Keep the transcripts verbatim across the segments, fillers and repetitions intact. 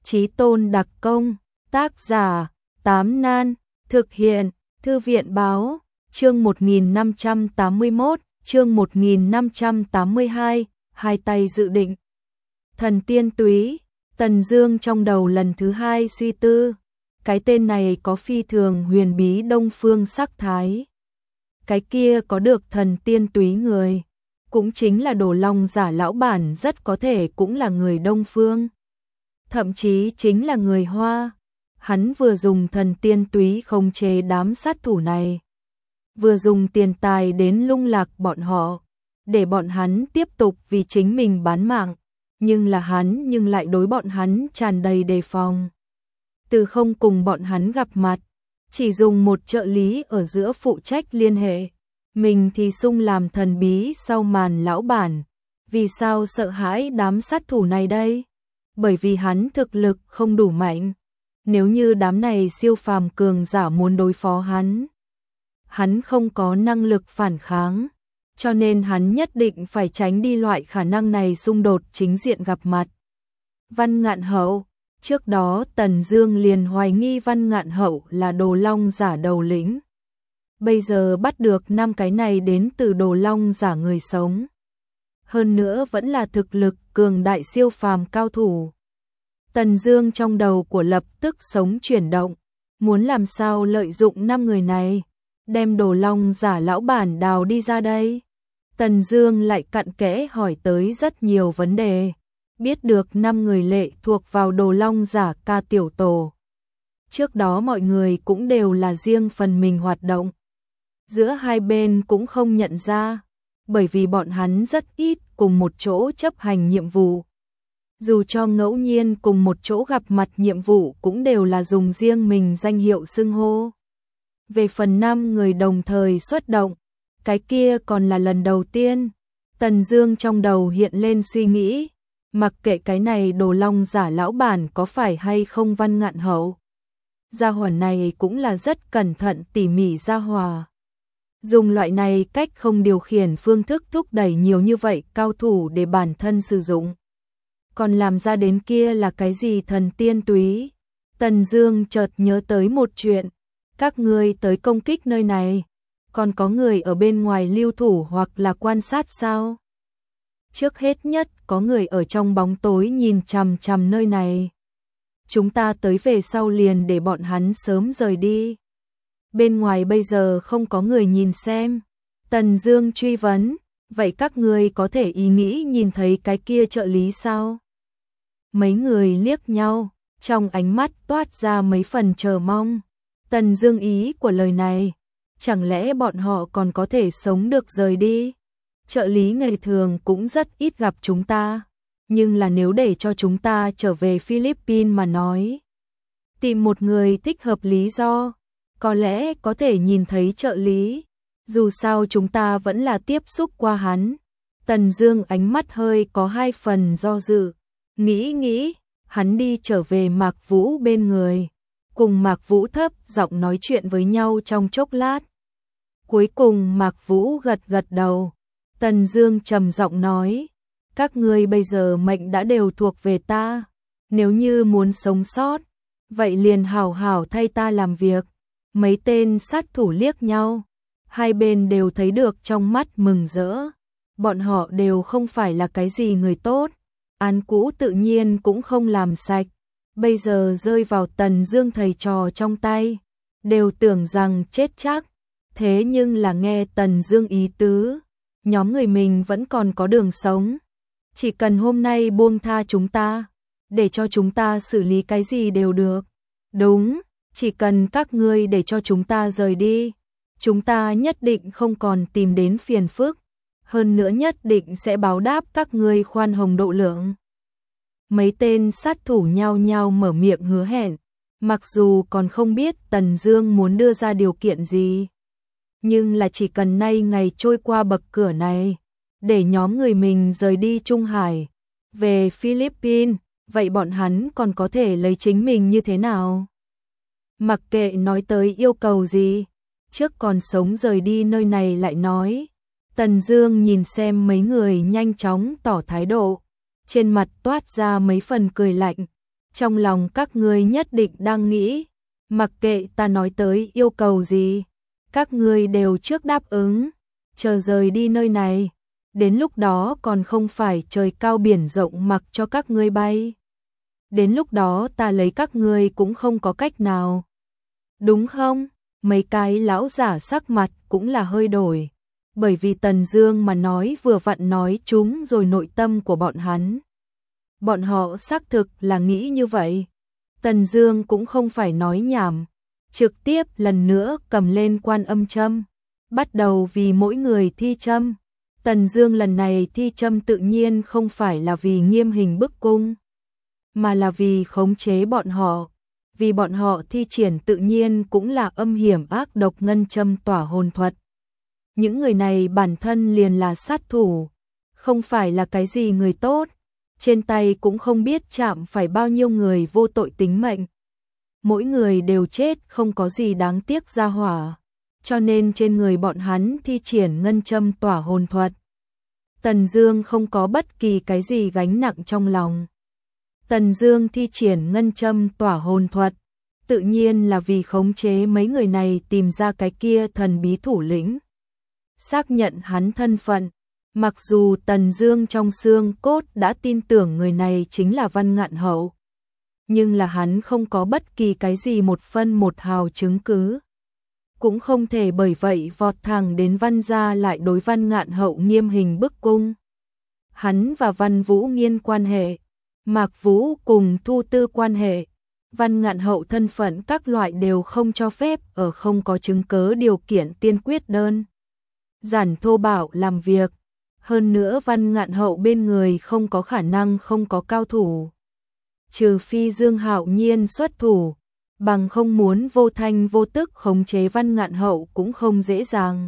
Chí Tôn đặc công, tác giả, Tám Nan, thực hiện, Thư viện báo, chương một nghìn năm trăm tám mươi mốt, chương một nghìn năm trăm tám mươi hai, hai tay dự định. Thần tiên túy, Tần Dương trong đầu lần thứ hai suy tư, cái tên này có phi thường huyền bí đông phương sắc thái. Cái kia có được thần tiên túy người, cũng chính là Đồ Long giả lão bản rất có thể cũng là người đông phương. Thậm chí chính là người Hoa. Hắn vừa dùng thần tiên túy khống chế đám sát thủ này, vừa dùng tiền tài đến lung lạc bọn họ, để bọn hắn tiếp tục vì chính mình bán mạng, nhưng là hắn nhưng lại đối bọn hắn tràn đầy đề phòng. Từ không cùng bọn hắn gặp mặt, chỉ dùng một trợ lý ở giữa phụ trách liên hệ, mình thì sung làm thần bí sau màn lão bản. Vì sao sợ hãi đám sát thủ này đây? Bởi vì hắn thực lực không đủ mạnh. Nếu như đám này siêu phàm cường giả muốn đối phó hắn, hắn không có năng lực phản kháng, cho nên hắn nhất định phải tránh đi loại khả năng này xung đột chính diện gặp mặt. Văn Ngạn Hậu, trước đó Tần Dương liền hoài nghi Văn Ngạn Hậu là Đồ Long giả đầu lĩnh. Bây giờ bắt được năm cái này đến từ Đồ Long giả người sống. Hơn nữa vẫn là thực lực cường đại siêu phàm cao thủ. Tần Dương trong đầu của lập tức sống chuyển động, muốn làm sao lợi dụng năm người này, đem Đồ Long giả lão bản đào đi ra đây. Tần Dương lại cặn kẽ hỏi tới rất nhiều vấn đề, biết được năm người lệ thuộc vào Đồ Long giả ca tiểu tổ. Trước đó mọi người cũng đều là riêng phần mình hoạt động, giữa hai bên cũng không nhận ra, bởi vì bọn hắn rất ít cùng một chỗ chấp hành nhiệm vụ. Dù cho ngẫu nhiên cùng một chỗ gặp mặt nhiệm vụ cũng đều là dùng riêng mình danh hiệu xưng hô. Về phần năm người đồng thời xuất động, cái kia còn là lần đầu tiên. Tần Dương trong đầu hiện lên suy nghĩ, mặc kệ cái này Đồ Long giả lão bản có phải hay không Văn Ngạn Hậu, gia hỏa này cũng là rất cẩn thận tỉ mỉ gia hòa. Dùng loại này cách không điều khiển phương thức thúc đẩy nhiều như vậy cao thủ để bản thân sử dụng. Còn làm ra đến kia là cái gì thần tiên túy? Tần Dương chợt nhớ tới một chuyện, các ngươi tới công kích nơi này, còn có người ở bên ngoài lưu thủ hoặc là quan sát sao? Trước hết nhất có người ở trong bóng tối nhìn chằm chằm nơi này. Chúng ta tới về sau liền để bọn hắn sớm rời đi. Bên ngoài bây giờ không có người nhìn xem. Tần Dương truy vấn, vậy các ngươi có thể ý nghĩ nhìn thấy cái kia trợ lý sao? Mấy người liếc nhau, trong ánh mắt toát ra mấy phần chờ mong. Tần Dương ý của lời này, chẳng lẽ bọn họ còn có thể sống được rời đi? Trợ lý ngày thường cũng rất ít gặp chúng ta, nhưng là nếu để cho chúng ta trở về Philippines mà nói, tìm một người thích hợp lý do, có lẽ có thể nhìn thấy trợ lý. Dù sao chúng ta vẫn là tiếp xúc qua hắn. Tần Dương ánh mắt hơi có hai phần do dự. Nghĩ nghĩ, hắn đi trở về Mạc Vũ bên người, cùng Mạc Vũ thấp giọng nói chuyện với nhau trong chốc lát. Cuối cùng Mạc Vũ gật gật đầu. Tần Dương trầm giọng nói, các ngươi bây giờ mệnh đã đều thuộc về ta, nếu như muốn sống sót, vậy liền hảo hảo thay ta làm việc. Mấy tên sát thủ liếc nhau, hai bên đều thấy được trong mắt mừng rỡ. Bọn họ đều không phải là cái gì người tốt, án cũ tự nhiên cũng không làm sạch, bây giờ rơi vào Tần Dương thầy trò trong tay, đều tưởng rằng chết chắc. Thế nhưng là nghe Tần Dương ý tứ, nhóm người mình vẫn còn có đường sống. Chỉ cần hôm nay buông tha chúng ta, để cho chúng ta xử lý cái gì đều được. Đúng, chỉ cần các ngươi để cho chúng ta rời đi, chúng ta nhất định không còn tìm đến phiền phức, hơn nữa nhất định sẽ báo đáp các ngươi khoan hồng độ lượng. Mấy tên sát thủ nhao nhao mở miệng hứa hẹn, mặc dù còn không biết Tần Dương muốn đưa ra điều kiện gì, nhưng là chỉ cần nay ngày trôi qua bậc cửa này, để nhóm người mình rời đi Trung Hải, về Philippines, vậy bọn hắn còn có thể lấy chính mình như thế nào? Mặc kệ nói tới yêu cầu gì, trước còn sống rời đi nơi này lại nói. Tần Dương nhìn xem mấy người nhanh chóng tỏ thái độ, trên mặt toát ra mấy phần cười lạnh. Trong lòng các ngươi nhất định đang nghĩ, mặc kệ ta nói tới yêu cầu gì, các ngươi đều trước đáp ứng, chờ rời đi nơi này, đến lúc đó còn không phải trời cao biển rộng mặc cho các ngươi bay. Đến lúc đó ta lấy các ngươi cũng không có cách nào. Đúng không? Mấy cái lão giả sắc mặt cũng là hơi đổi, bởi vì Tần Dương mà nói vừa vặn nói chúng rồi nội tâm của bọn hắn. Bọn họ xác thực là nghĩ như vậy. Tần Dương cũng không phải nói nhảm, trực tiếp lần nữa cầm lên Quan Âm châm, bắt đầu vì mỗi người thi châm. Tần Dương lần này thi châm tự nhiên không phải là vì nghiêm hình bức cung, mà là vì khống chế bọn họ, vì bọn họ thi triển tự nhiên cũng là âm hiểm ác độc ngân châm tỏa hồn thuật. Những người này bản thân liền là sát thủ, không phải là cái gì người tốt, trên tay cũng không biết chạm phải bao nhiêu người vô tội tính mệnh. Mỗi người đều chết, không có gì đáng tiếc ra hỏa, cho nên trên người bọn hắn thi triển ngân châm tỏa hồn thuật. Tần Dương không có bất kỳ cái gì gánh nặng trong lòng. Tần Dương thi triển ngân châm tỏa hồn thuật, tự nhiên là vì khống chế mấy người này tìm ra cái kia thần bí thủ lĩnh, xác nhận hắn thân phận. Mặc dù Tần Dương trong xương cốt đã tin tưởng người này chính là Văn Ngạn Hậu, nhưng là hắn không có bất kỳ cái gì một phân một hào chứng cứ, cũng không thể bởi vậy vọt thẳng đến Văn gia lại đối Văn Ngạn Hậu nghiêm hình bức cung. Hắn và Văn Vũ Nghiên quan hệ, Mạc Vũ cùng Thu Tư quan hệ, Văn Ngạn Hậu thân phận các loại đều không cho phép ở không có chứng cớ điều kiện tiên quyết đơn giản thô bạo làm việc. Hơn nữa Văn Ngạn Hậu bên người không có khả năng không có cao thủ, trừ phi Dương Hạo Nhiên xuất thủ, bằng không muốn vô thanh vô tức khống chế Văn Ngạn Hậu cũng không dễ dàng.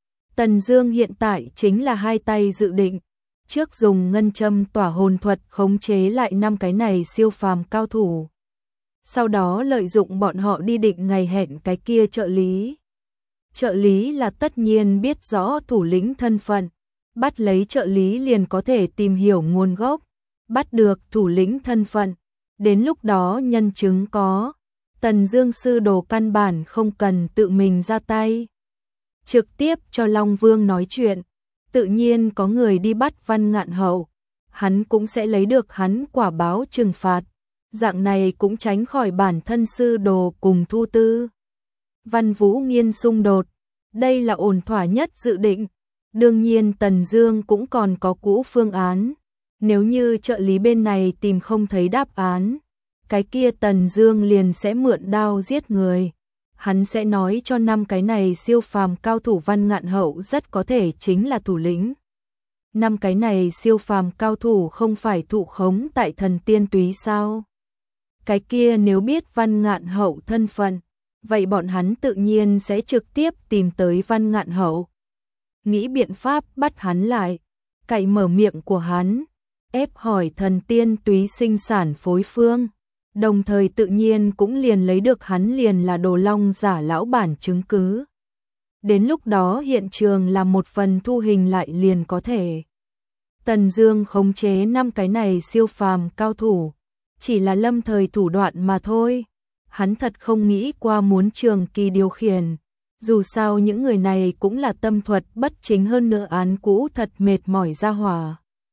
Tần Dương hiện tại chính là hai tay dự định, trước dùng ngân châm tỏa hồn thuật khống chế lại năm cái này siêu phàm cao thủ, sau đó lợi dụng bọn họ đi định ngày hẹn cái kia trợ lý. Trợ lý là tất nhiên biết rõ thủ lĩnh thân phận, bắt lấy trợ lý liền có thể tìm hiểu nguồn gốc, bắt được thủ lĩnh thân phận, đến lúc đó nhân chứng có, Tần Dương sư đồ căn bản không cần tự mình ra tay, trực tiếp cho Long Vương nói chuyện, tự nhiên có người đi bắt Văn Ngạn Hậu, hắn cũng sẽ lấy được hắn quả báo trừng phạt, dạng này cũng tránh khỏi bản thân sư đồ cùng Thu Tư, Văn Vũ Nghiên xung đột, đây là ổn thỏa nhất dự định. Đương nhiên Tần Dương cũng còn có cũ phương án, nếu như trợ lý bên này tìm không thấy đáp án, cái kia Tần Dương liền sẽ mượn đao giết người. Hắn sẽ nói cho năm cái này siêu phàm cao thủ Văn Ngạn Hậu rất có thể chính là thủ lĩnh. Năm cái này siêu phàm cao thủ không phải thụ khống tại Thần Tiên Túy sao? Cái kia nếu biết Văn Ngạn Hậu thân phận, vậy bọn hắn tự nhiên sẽ trực tiếp tìm tới Văn Ngạn Hậu, nghĩ biện pháp bắt hắn lại, cậy mở miệng của hắn, ép hỏi Thần Tiên Túy sinh sản phối phương, đồng thời tự nhiên cũng liền lấy được hắn liền là đồ long giả lão bản chứng cứ. Đến lúc đó hiện trường làm một phần thu hình lại liền có thể. Tần Dương khống chế năm cái này siêu phàm cao thủ, chỉ là lâm thời thủ đoạn mà thôi. Hắn thật không nghĩ qua muốn trường kỳ điều khiển. Dù sao những người này cũng là tâm thuật bất chính, hơn nữa án cũ thật mệt mỏi ra hỏa.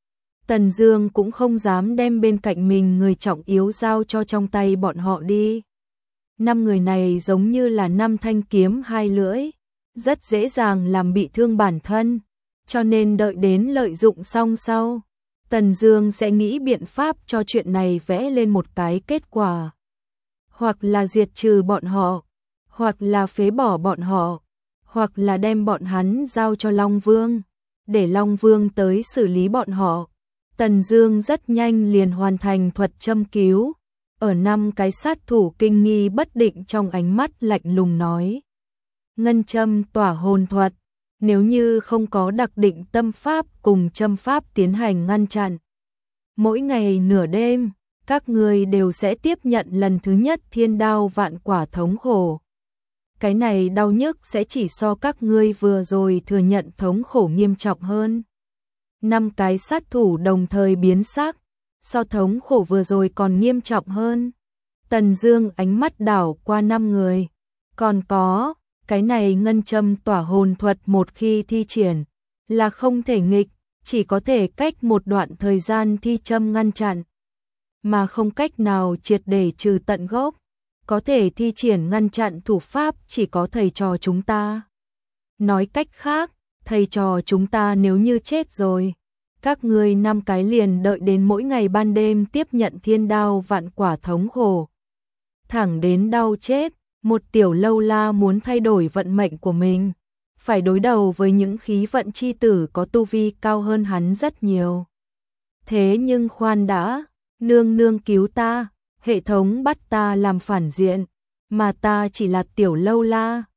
Tần Dương cũng không dám đem bên cạnh mình người trọng yếu giao cho trong tay bọn họ đi. Năm người này giống như là năm thanh kiếm hai lưỡi, rất dễ dàng làm bị thương bản thân, cho nên đợi đến lợi dụng xong sau, Tần Dương sẽ nghĩ biện pháp cho chuyện này vẽ lên một cái kết quả. Hoặc là diệt trừ bọn họ, hoặc là phế bỏ bọn họ, hoặc là đem bọn hắn giao cho Long Vương, để Long Vương tới xử lý bọn họ. Tần Dương rất nhanh liền hoàn thành thuật châm cứu, ở năm cái sát thủ kinh nghi bất định trong ánh mắt lạnh lùng nói: "Ngân châm tỏa hồn thuật, nếu như không có đặc định tâm pháp cùng châm pháp tiến hành ngăn chặn, mỗi ngày nửa đêm, các ngươi đều sẽ tiếp nhận lần thứ nhất thiên đao vạn quả thống khổ. Cái này đau nhức sẽ chỉ so các ngươi vừa rồi thừa nhận thống khổ nghiêm trọng hơn." Năm cái sát thủ đồng thời biến sắc, so thống khổ vừa rồi còn nghiêm trọng hơn. Tần Dương ánh mắt đảo qua năm người. Còn có, cái này ngân châm tỏa hồn thuật một khi thi triển là không thể nghịch, chỉ có thể cách một đoạn thời gian thi châm ngăn chặn, mà không cách nào triệt để trừ tận gốc. Có thể thi triển ngăn chặn thủ pháp chỉ có thầy trò chúng ta. Nói cách khác, thầy trò chúng ta nếu như chết rồi, các ngươi năm cái liền đợi đến mỗi ngày ban đêm tiếp nhận thiên đao vạn quả thống khổ. Thẳng đến đau chết, một tiểu lâu la muốn thay đổi vận mệnh của mình, phải đối đầu với những khí vận chi tử có tu vi cao hơn hắn rất nhiều. Thế nhưng khoan đã, nương nương cứu ta, hệ thống bắt ta làm phản diện, mà ta chỉ là tiểu lâu la,